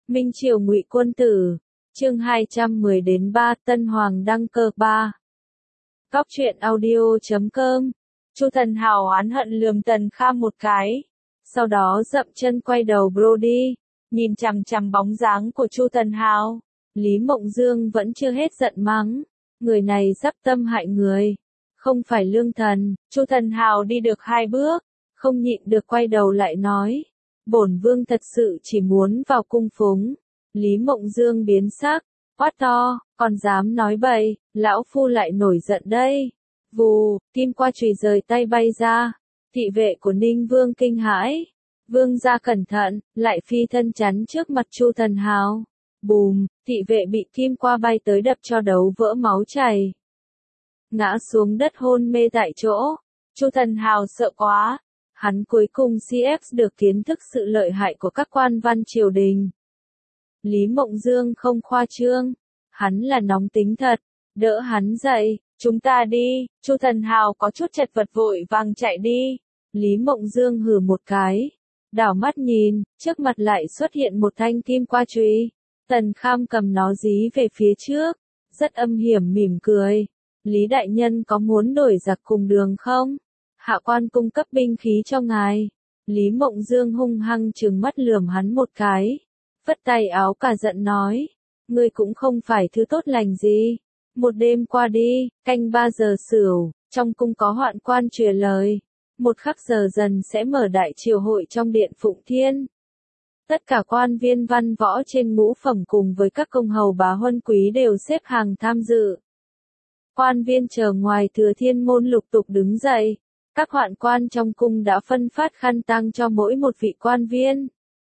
Minh Triều Ngụy Quân Tử, chương 210 đến 3 Tân Hoàng đăng cơ 3. Góc truyện audio.com. Chu Thần Hào oán hận lườm Tần Kham một cái, sau đó dậm chân quay đầu đi, nhìn chằm chằm bóng dáng của Chu Thần Hào. Lý Mộng Dương vẫn chưa hết giận mắng, người này sắp tâm hại người, không phải lương thần. Chu Thần Hào đi được 2 bước, không nhịn được quay đầu lại nói, bổn vương thật sự chỉ muốn vào cung phúng. Lý Mộng Dương biến sắc, quát to, còn dám nói bậy, lão phu lại nổi giận đây. Vù, kim qua chùy rời tay bay ra, thị vệ của Ninh Vương kinh hãi. Vương gia cẩn thận, lại phi thân chắn trước mặt Chu Thần Hào. Bùm, thị vệ bị kim qua bay tới đập cho đấu vỡ máu chảy, ngã xuống đất hôn mê tại chỗ. Chu Thần Hào sợ quá, hắn cuối cùng CF được kiến thức sự lợi hại của các quan văn triều đình. Lý Mộng Dương không khoa trương, hắn là nóng tính thật, đỡ hắn dậy, chúng ta đi. Chu Thần Hào có chút chật vật vội vàng chạy đi. Lý Mộng Dương hừ một cái, đảo mắt nhìn, trước mặt lại xuất hiện một thanh kim qua chùy. Tần Kham cầm nó dí về phía trước, rất âm hiểm mỉm cười. Lý đại nhân có muốn đổi giặc cùng đường không? Hạ quan cung cấp binh khí cho ngài. Lý Mộng Dương hung hăng trừng mắt lườm hắn một cái, phất tay áo cả giận nói, ngươi cũng không phải thứ tốt lành gì. Một đêm qua đi, canh 3 giờ Sửu, trong cung có hoạn quan truyền lời, 1 khắc giờ dần sẽ mở đại triều hội trong điện Phụng Thiên. Tất cả quan viên văn võ trên ngũ phẩm cùng với các công hầu bá huân quý đều xếp hàng tham dự. Quan viên chờ ngoài Thừa Thiên môn lục tục đứng dậy, các hoạn quan trong cung đã phân phát khăn tang cho mỗi một vị quan viên.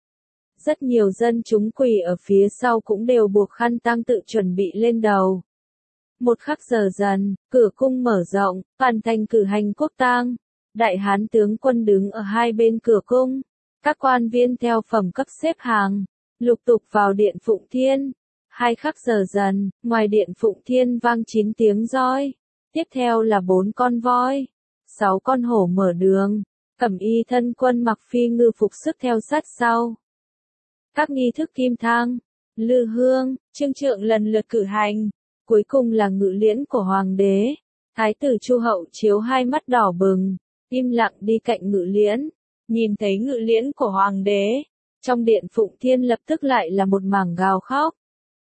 Rất nhiều dân chúng quỳ ở phía sau cũng đều buộc khăn tang tự chuẩn bị lên đầu. 1 khắc giờ dần, cửa cung mở rộng, hoàn thành cử hành quốc tang. Đại hán tướng quân đứng ở hai bên cửa cung. Các quan viên theo phẩm cấp xếp hàng, lục tục vào điện Phụng Thiên. 2 khắc giờ dần, ngoài điện Phụng Thiên vang 9 tiếng roi. Tiếp theo là 4 con voi, 6 con hổ mở đường. Cẩm y thân quân mặc phi ngư phục sức theo sát sau. Các nghi thức kim thang, lư hương, trương trượng lần lượt cử hành. Cuối cùng là ngự liễn của hoàng đế. Thái tử Chu Hậu Chiếu hai mắt đỏ bừng, im lặng đi cạnh ngự liễn. Nhìn thấy ngự liễn của hoàng đế, trong điện Phụng Thiên lập tức lại là một mảng gào khóc.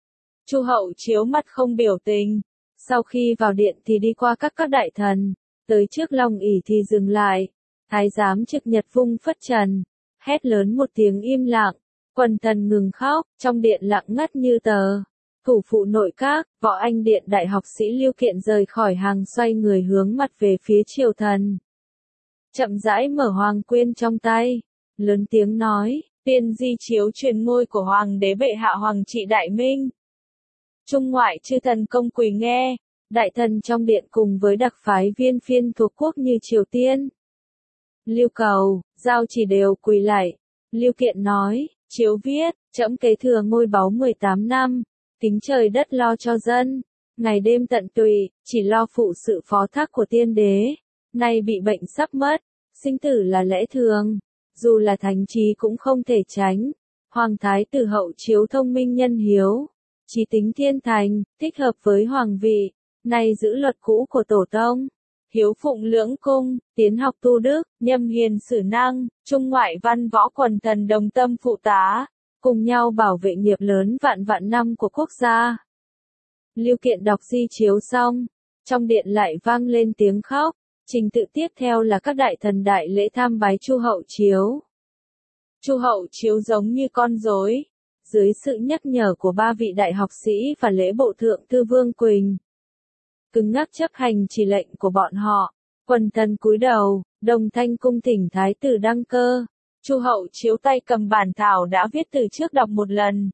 Chu Hậu Chiếu mặt không biểu tình, sau khi vào điện thì đi qua các đại thần, tới trước long ỷ thì dừng lại. Thái giám Trực Nhật vung phất trần, hét lớn một tiếng im lặng, quần thần ngừng khóc, trong điện lặng ngắt như tờ. Thủ phụ nội các, võ anh điện đại học sĩ Lưu Kiện rời khỏi hàng xoay người hướng mặt về phía triều thần. Chậm rãi mở hoàng quyên trong tay, lớn tiếng nói, tiên di chiếu truyền ngôi của hoàng đế bệ hạ Hoàng trị Đại Minh. Trung ngoại chư thần công quỳ nghe, đại thần trong điện cùng với đặc phái viên phiên thuộc quốc như Triều Tiên, Lưu Cầu, Giao Chỉ đều quỳ lại. Lưu Kiện nói, chiếu viết, trẫm kế thừa ngôi báu 18 năm, kính trời đất lo cho dân, ngày đêm tận tụy, chỉ lo phụ sự phó thác của tiên đế. Nay bị bệnh sắp mất, sinh tử là lẽ thường, dù là thánh trí cũng không thể tránh. Hoàng thái tử Hậu Chiếu thông minh nhân hiếu, trí tính thiên thành, thích hợp với hoàng vị, nay giữ luật cũ của tổ tông. Hiếu phụng lưỡng cung, tiến học tu đức, nhâm hiền xử năng, trung ngoại văn võ quần thần đồng tâm phụ tá, cùng nhau bảo vệ nghiệp lớn vạn vạn năm của quốc gia. Lưu Kiện đọc di chiếu xong, trong điện lại vang lên tiếng khóc. Trình tự tiếp theo là các đại thần đại lễ tham bái Chu Hậu Chiếu. Chu Hậu Chiếu giống như con rối, dưới sự nhắc nhở của 3 vị đại học sĩ và lễ bộ thượng thư Vương Quỳnh, cứng ngắc chấp hành chỉ lệnh của bọn họ. Quần thần cúi đầu, đồng thanh cung thỉnh thái tử đăng cơ. Chu Hậu Chiếu tay cầm bản thảo đã viết từ trước đọc một lần.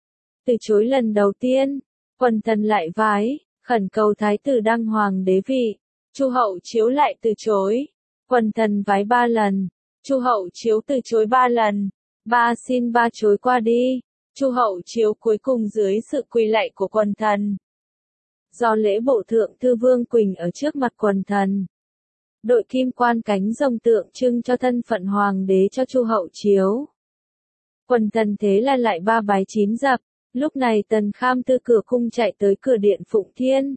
Từ chối lần đầu tiên, quần thần lại vái, khẩn cầu thái tử đăng hoàng đế vị. Chu Hậu Chiếu lại từ chối. Quần thần vái 3 lần. Chu Hậu Chiếu từ chối 3 lần. 3 xin 3 chối qua đi. Chu Hậu Chiếu cuối cùng dưới sự quỳ lạy của quần thần, do lễ bộ thượng thư Vương Quỳnh ở trước mặt quần thần, đội kim quan cánh rồng tượng trưng cho thân phận hoàng đế cho Chu Hậu Chiếu. Quần thần thế là lại ba bái chín dập, lúc này Tần Kham từ cửa cung chạy tới cửa điện Phụng Thiên.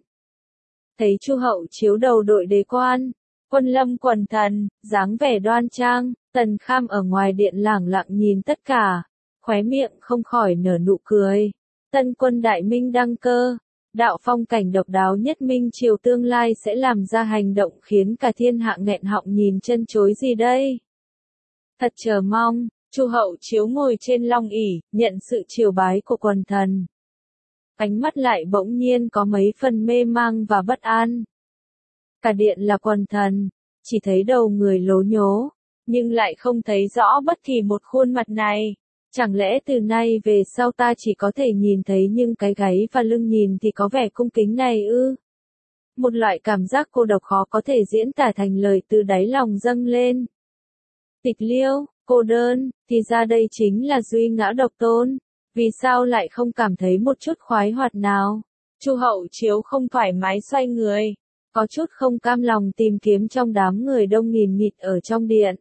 Thấy Chu Hậu Chiếu đầu đội đế quan, quân lâm quần thần, dáng vẻ đoan trang, Tần Kham ở ngoài điện lẳng lặng nhìn tất cả, khóe miệng không khỏi nở nụ cười. Tân quân đại minh đăng cơ, đạo phong cảnh độc đáo nhất minh triều tương lai sẽ làm ra hành động khiến cả thiên hạ nghẹn họng nhìn chân chối gì đây? Thật chờ mong. Chu Hậu Chiếu ngồi trên long ỷ, nhận sự triều bái của quần thần. Ánh mắt lại bỗng nhiên có mấy phần mê mang và bất an. Cả điện là quần thần, chỉ thấy đầu người lố nhố, nhưng lại không thấy rõ bất kỳ một khuôn mặt này. Chẳng lẽ từ nay về sau ta chỉ có thể nhìn thấy nhưng cái gáy và lưng nhìn thì có vẻ cung kính này ư? Một loại cảm giác cô độc khó có thể diễn tả thành lời từ đáy lòng dâng lên. Tịch liêu, cô đơn, thì ra đây chính là duy ngã độc tôn. Vì sao lại không cảm thấy một chút khoái hoạt nào? Chu Hậu Chiếu không thoải mái xoay người, có chút không cam lòng tìm kiếm trong đám người đông nghìn nghịt ở trong điện.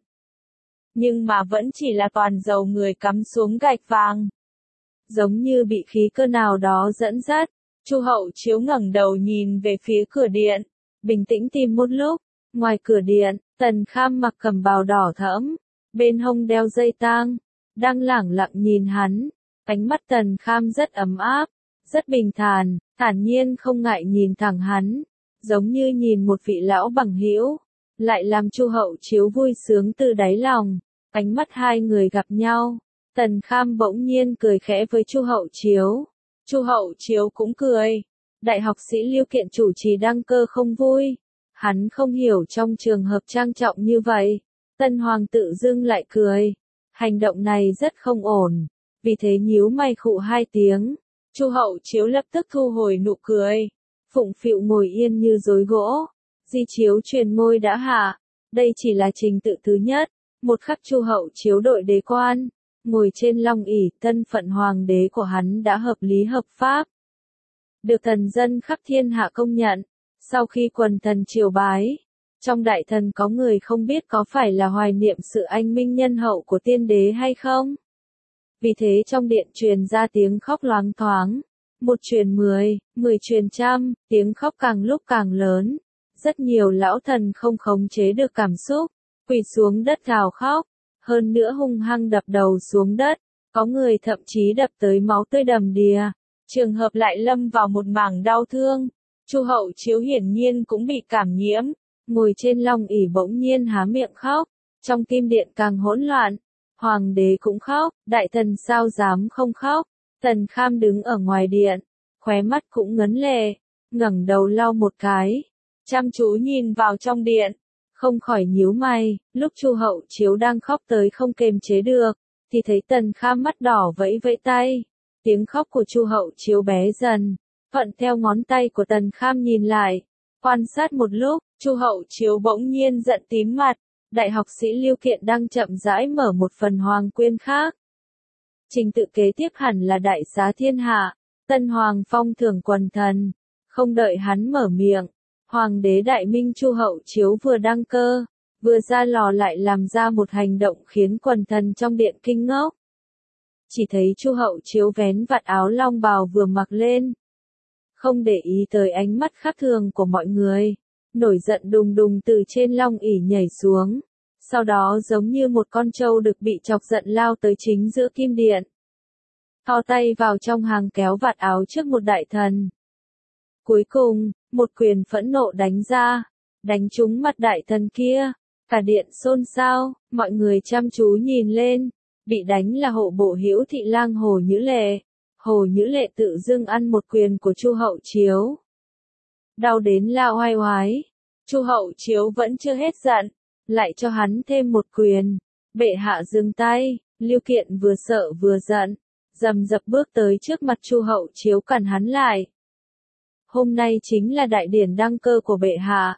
Nhưng mà vẫn chỉ là toàn dầu người cắm xuống gạch vàng. Giống như bị khí cơ nào đó dẫn dắt, Chu Hậu Chiếu ngẩng đầu nhìn về phía cửa điện, bình tĩnh tìm một lúc. Ngoài cửa điện, Tần Kham mặc cẩm bào đỏ thẫm, bên hông đeo dây tang, đang lẳng lặng nhìn hắn. Ánh mắt Tần Kham rất ấm áp, rất bình thản, thản nhiên không ngại nhìn thẳng hắn, giống như nhìn một vị lão bằng hữu, lại làm Chu Hậu Chiếu vui sướng từ đáy lòng. Ánh mắt hai người gặp nhau, Tần Kham bỗng nhiên cười khẽ với Chu Hậu Chiếu. Chu Hậu Chiếu cũng cười. Đại học sĩ Lưu Kiện chủ trì đăng cơ không vui. Hắn không hiểu trong trường hợp trang trọng như vậy, Tân Hoàng tự dưng lại cười. Hành động này rất không ổn, vì thế nhíu mày khụ hai tiếng. Chu Hậu Chiếu lập tức thu hồi nụ cười. Phụng Phịu ngồi yên như rối gỗ. Di chiếu truyền ngôi đã hạ. Đây chỉ là trình tự thứ nhất. Một khắc Chu Hậu Chiếu đội đế quan, ngồi trên long ỷ, thân phận hoàng đế của hắn đã hợp lý hợp pháp. Được thần dân khắp thiên hạ công nhận. Sau khi quần thần triều bái, trong đại thần có người không biết có phải là hoài niệm sự anh minh nhân hậu của tiên đế hay không. Vì thế trong điện truyền ra tiếng khóc loáng thoáng. Một truyền 10, 10 truyền trăm, tiếng khóc càng lúc càng lớn. Rất nhiều lão thần không khống chế được cảm xúc, quỳ xuống đất gào khóc, hơn nữa hung hăng đập đầu xuống đất, có người thậm chí đập tới máu tươi đầm đìa. Trường hợp lại lâm vào một mảng đau thương. Chu Hậu Chiếu hiển nhiên cũng bị cảm nhiễm, ngồi trên long ỷ bỗng nhiên há miệng khóc, trong kim điện càng hỗn loạn. Hoàng đế cũng khóc, đại thần sao dám không khóc. Tần Kham đứng ở ngoài điện, khóe mắt cũng ngấn lệ, ngẩng đầu lau một cái, chăm chú nhìn vào trong điện, không khỏi nhíu mày. Lúc Chu Hậu Chiếu đang khóc tới không kềm chế được, thì thấy Tần Kham mắt đỏ vẫy vẫy tay. Tiếng khóc của Chu Hậu Chiếu bé dần, thuận theo ngón tay của Tần Kham nhìn lại, quan sát một lúc, Chu Hậu Chiếu bỗng nhiên giận tím mặt. Đại học sĩ Lưu Kiện đang chậm rãi mở một phần hoàng quyên khác. Trình tự kế tiếp hẳn là đại xá thiên hạ, tân hoàng phong thưởng quần thần. Không đợi hắn mở miệng, hoàng đế đại minh Chu Hậu Chiếu vừa đăng cơ, vừa ra lò lại làm ra một hành động khiến quần thần trong điện kinh ngốc. Chỉ thấy Chu Hậu Chiếu vén vạt áo long bào vừa mặc lên, không để ý tới ánh mắt khác thường của mọi người, nổi giận đùng đùng từ trên long ỷ nhảy xuống, sau đó giống như một con trâu đực bị chọc giận lao tới chính giữa kim điện. Thò tay vào trong hàng kéo vạt áo trước một đại thần. Cuối cùng, một quyền phẫn nộ đánh ra, đánh trúng mặt đại thần kia, cả điện xôn xao, mọi người chăm chú nhìn lên, bị đánh là hộ bộ Hữu Thị Lang Hồ Nhữ Lệ. Hồ Nhữ Lệ tự dưng ăn một quyền của Chu Hậu Chiếu, đau đến la oai oái. Chu Hậu Chiếu vẫn chưa hết giận, lại cho hắn thêm một quyền. Bệ hạ dừng tay. Lưu Kiện vừa sợ vừa giận, rầm rập bước tới trước mặt Chu Hậu Chiếu cản hắn lại. Hôm nay chính là đại điển đăng cơ của bệ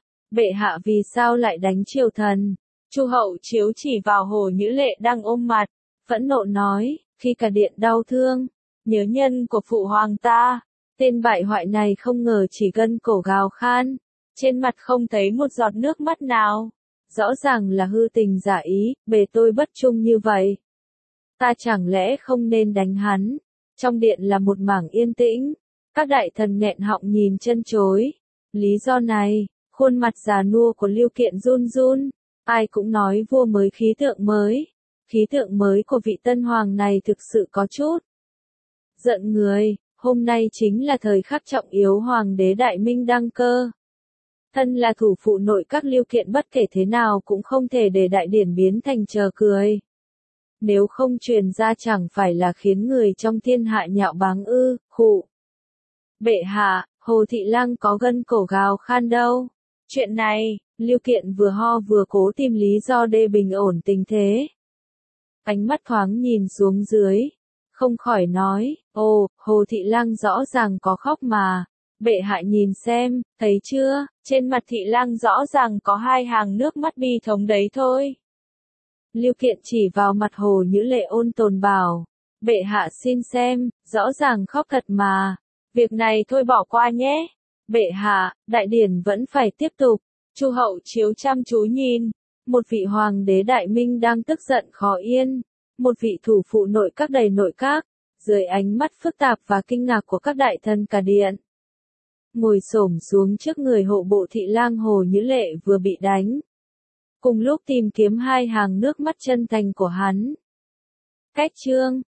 hạ vì sao lại đánh triều thần? Chu Hậu Chiếu chỉ vào Hồ Nhữ Lệ đang ôm mặt, phẫn nộ nói, khi cả điện đau thương, nhớ nhân của phụ hoàng ta, tên bại hoại này không ngờ chỉ gân cổ gào khan, trên mặt không thấy một giọt nước mắt nào, rõ ràng là hư tình giả ý, bề tôi bất trung như vậy. ta chẳng lẽ không nên đánh hắn? Trong điện là một mảng yên tĩnh, các đại thần nghẹn họng nhìn chân chối. Lý do này, khuôn mặt già nua của Lưu Kiện run run, ai cũng nói vua mới khí tượng mới. Khí tượng mới của vị tân hoàng này thực sự có chút giận người, hôm nay chính là thời khắc trọng yếu hoàng đế Đại Minh đăng cơ. Thân là thủ phụ nội các Lưu Kiện bất kể thế nào cũng không thể để đại điển biến thành trò cười. Nếu không truyền ra chẳng phải là khiến người trong thiên hạ nhạo báng ư, khụ. Bệ hạ, Hồ Thị Lăng có gân cổ gào khan đâu. Chuyện này, Lưu Kiện vừa ho vừa cố tìm lý do để bình ổn tình thế. Ánh mắt thoáng nhìn xuống dưới, không khỏi nói, ồ, Hồ Thị Lăng rõ ràng có khóc mà. Bệ hạ nhìn xem, thấy chưa, trên mặt Thị Lăng rõ ràng có 2 hàng nước mắt bi thống đấy thôi. Lưu Kiện chỉ vào mặt Hồ Nhữ Lệ ôn tồn bảo, bệ hạ xin xem, rõ ràng khóc thật mà. Việc này thôi bỏ qua nhé. Bệ hạ, đại điển vẫn phải tiếp tục. Chu hậu chiếu chăm chú nhìn. Một vị hoàng đế Đại Minh đang tức giận khó yên. Một vị thủ phụ nội các đầy nội các. Dưới ánh mắt phức tạp và kinh ngạc của các đại thần cả điện. Ngồi xổm xuống trước người hộ bộ Thị Lang Hồ Nhữ Lệ vừa bị đánh. Cùng lúc tìm kiếm 2 hàng nước mắt chân thành của hắn. Cách chương